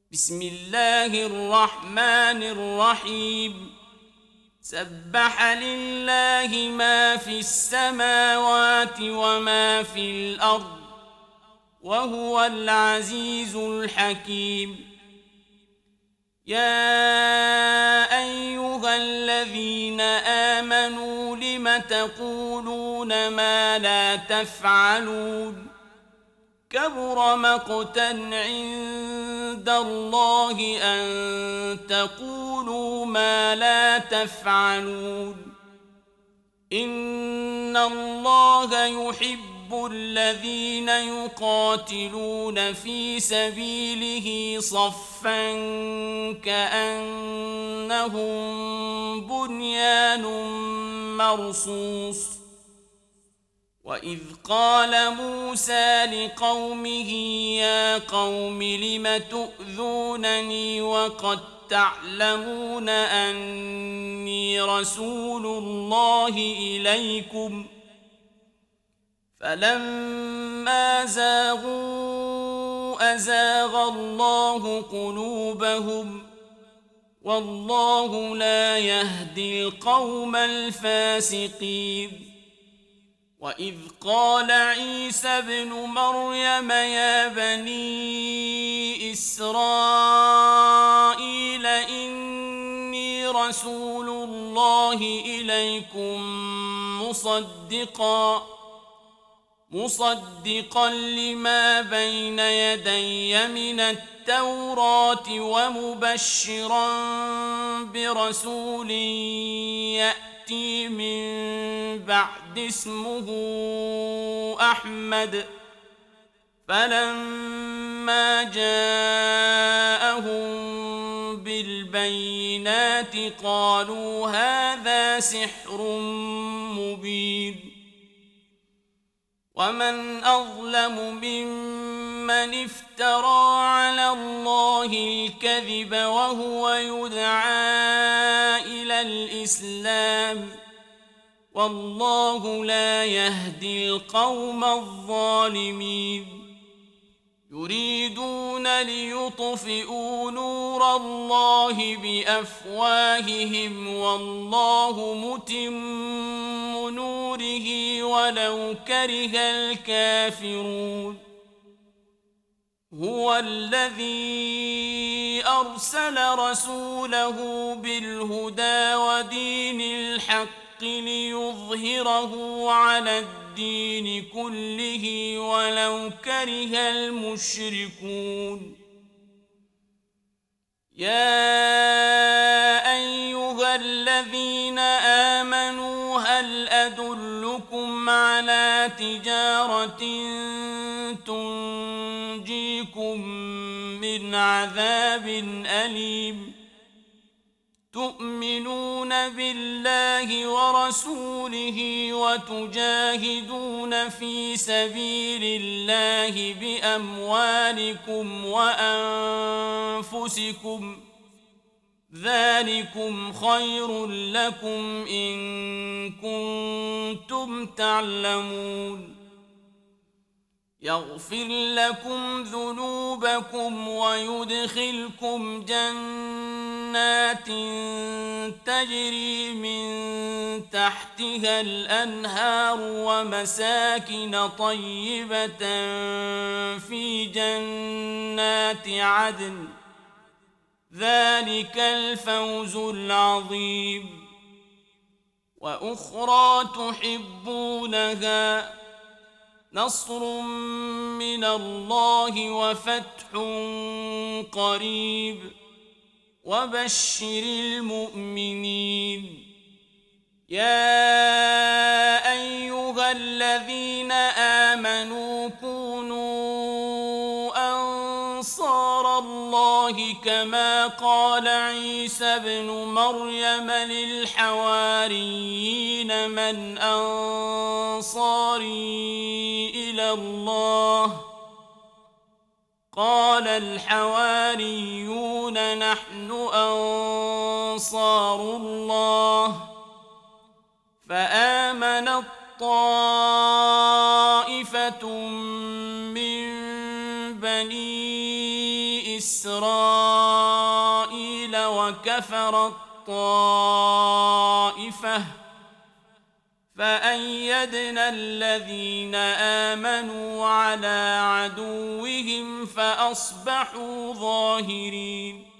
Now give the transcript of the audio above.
بسم الله الرحمن الرحيم سبح لله ما في السماوات وما في الأرض وهو العزيز الحكيم. يا أيها الذين آمنوا لم تقولون ما لا تفعلون؟ كبر مقتا عند الله أن تقولوا ما لا تفعلون. إن الله يحب الذين يقاتلون في سبيله صفا كأنهم بنيان مرصوص. وإذ قال موسى لقومه يا قوم لم تؤذونني وقد تعلمون أني رسول الله إليكم فلما زاغوا أزاغ الله قلوبهم والله لا يهدي القوم الفاسقين. وإذ قال عيسى ابن مريم يا بني إسرائيل إني رسول الله إليكم مصدقا لما بين يدي من التوراة ومبشرا برسول يأتي من بعد اسمه أحمد. فلما جاءهم بالبينات قالوا هذا سحر مبين. ومن أظلم ممن افترى على الله الكذب وهو يدعى إلى الإسلام والله لا يهدي القوم الظالمين. يريدون ليطفئوا نور الله بأفواههم والله متم نوره ولو كره الكافرون. هو الذي أرسل رسوله بالهدى ودين الحق ليظهره على الدين كله ولو كره المشركون. يا أيها الذين آمنوا هل أدلكم على تجارة تنجيكم من عذاب أليم؟ تؤمنون بالله ورسوله وتجاهدون في سبيل الله بأموالكم وأنفسكم ذلكم خير لكم إن كنتم تعلمون. يغفر لكم ذنوبكم ويدخلكم جنات تجري من تحتها الأنهار ومساكن طيبة في جنات عدن ذلك الفوز العظيم. وأخرى تحبونها نصر من الله وفتح قريب وبشر المؤمنين. يا أيها الذين آمنوا كونوا أنصار الله كما قال عيسى ابن مريم للحواريين من أنصاري إلى الله؟ قال الحواريون نحن أنصار الله. فآمنت طائفة من بني إسرائيل وكفر الطائفة فأيدنا الذين آمنوا على عدوهم فأصبحوا ظاهرين.